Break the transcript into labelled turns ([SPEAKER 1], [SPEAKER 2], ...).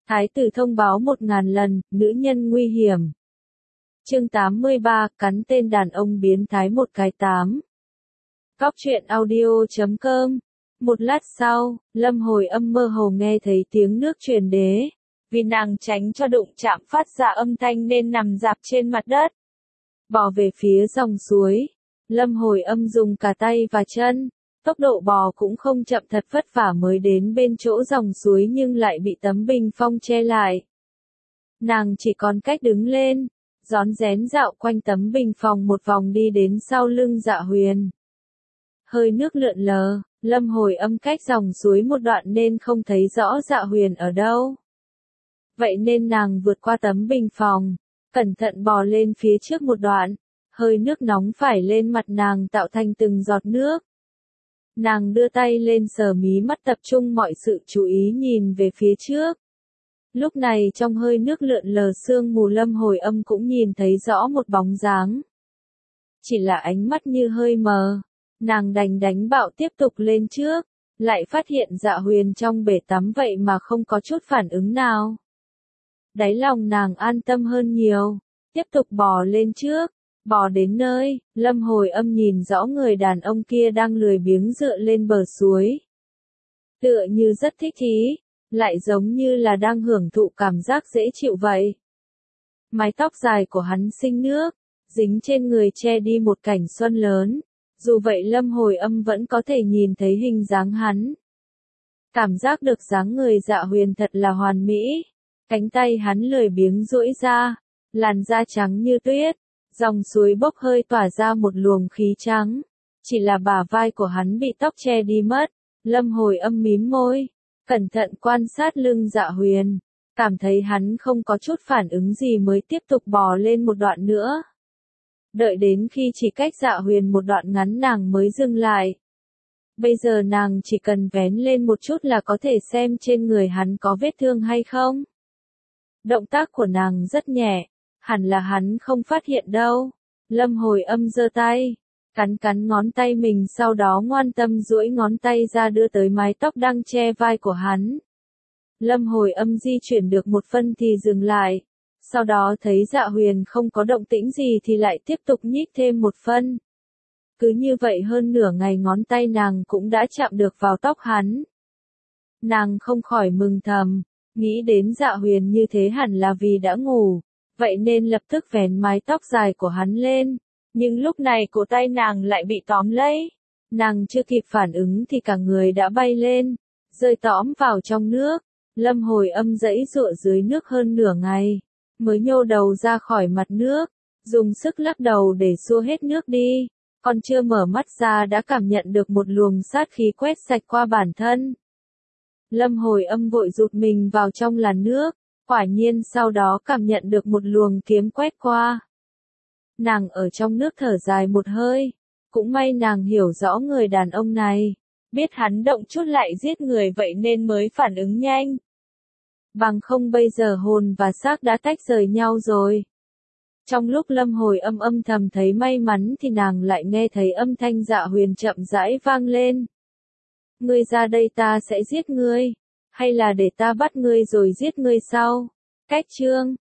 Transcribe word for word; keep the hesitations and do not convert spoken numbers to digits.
[SPEAKER 1] Thái tử thông báo một ngàn lần, nữ nhân nguy hiểm. Chương tám mươi ba, cắn tên đàn ông biến thái một cái tám. Cóc truyện audio chấm com. Một lát sau, Lâm Hồi Âm mơ hồ nghe thấy tiếng nước truyền đế. Vì nàng tránh cho đụng chạm phát ra âm thanh nên nằm dạp trên mặt đất. Bò về phía dòng suối. Lâm Hồi Âm dùng cả tay và chân. Tốc độ bò cũng không chậm, thật vất vả mới đến bên chỗ dòng suối nhưng lại bị tấm bình phong che lại. Nàng chỉ còn cách đứng lên, rón rén dạo quanh tấm bình phong một vòng đi đến sau lưng Dạ Huyền. Hơi nước lượn lờ, Lâm Hồi Âm cách dòng suối một đoạn nên không thấy rõ Dạ Huyền ở đâu. Vậy nên nàng vượt qua tấm bình phong, cẩn thận bò lên phía trước một đoạn, hơi nước nóng phải lên mặt nàng tạo thành từng giọt nước. Nàng đưa tay lên sờ mí mắt, tập trung mọi sự chú ý nhìn về phía trước. Lúc này trong hơi nước lượn lờ sương mù, Lâm Hồi Âm cũng nhìn thấy rõ một bóng dáng. Chỉ là ánh mắt như hơi mờ, nàng đành đánh bạo tiếp tục lên trước, lại phát hiện Dạ Huyền trong bể tắm vậy mà không có chút phản ứng nào. Đáy lòng nàng an tâm hơn nhiều, tiếp tục bò lên trước. Bò đến nơi, Lâm Hồi Âm nhìn rõ người đàn ông kia đang lười biếng dựa lên bờ suối. Tựa như rất thích thú, lại giống như là đang hưởng thụ cảm giác dễ chịu vậy. Mái tóc dài của hắn xinh nước, dính trên người che đi một cảnh xuân lớn. Dù vậy Lâm Hồi Âm vẫn có thể nhìn thấy hình dáng hắn. Cảm giác được dáng người Dạ Huyền thật là hoàn mỹ. Cánh tay hắn lười biếng duỗi ra, làn da trắng như tuyết. Dòng suối bốc hơi tỏa ra một luồng khí trắng. Chỉ là bả vai của hắn bị tóc che đi mất. Lâm Hồi Âm mím môi, cẩn thận quan sát lưng Dạ Huyền. Cảm thấy hắn không có chút phản ứng gì mới tiếp tục bò lên một đoạn nữa. Đợi đến khi chỉ cách Dạ Huyền một đoạn ngắn nàng mới dừng lại. Bây giờ nàng chỉ cần vén lên một chút là có thể xem trên người hắn có vết thương hay không. Động tác của nàng rất nhẹ. Hẳn là hắn không phát hiện đâu. Lâm Hồi Âm giơ tay, cắn cắn ngón tay mình, sau đó ngoan tâm duỗi ngón tay ra đưa tới mái tóc đang che vai của hắn. Lâm Hồi Âm di chuyển được một phân thì dừng lại. Sau đó thấy Dạ Huyền không có động tĩnh gì thì lại tiếp tục nhích thêm một phân. Cứ như vậy hơn nửa ngày ngón tay nàng cũng đã chạm được vào tóc hắn. Nàng không khỏi mừng thầm, nghĩ đến Dạ Huyền như thế hẳn là vì đã ngủ. Vậy nên lập tức vén mái tóc dài của hắn lên. Nhưng lúc này cổ tay nàng lại bị tóm lấy. Nàng chưa kịp phản ứng thì cả người đã bay lên, rơi tõm vào trong nước. Lâm Hồi Âm giãy giụa dưới nước hơn nửa ngày, mới nhô đầu ra khỏi mặt nước, dùng sức lắc đầu để xua hết nước đi. Còn chưa mở mắt ra đã cảm nhận được một luồng sát khí quét sạch qua bản thân. Lâm Hồi Âm vội rụt mình vào trong làn nước. Quả nhiên sau đó cảm nhận được một luồng kiếm quét qua. Nàng ở trong nước thở dài một hơi. Cũng may nàng hiểu rõ người đàn ông này. Biết hắn động chút lại giết người vậy nên mới phản ứng nhanh. Bằng không bây giờ hồn và xác đã tách rời nhau rồi. Trong lúc Lâm Hồi Âm âm thầm thấy may mắn thì nàng lại nghe thấy âm thanh Dạ Huyền chậm rãi vang lên. Ngươi ra đây ta sẽ giết ngươi. Hay là để ta bắt ngươi rồi giết ngươi sau? Cách chương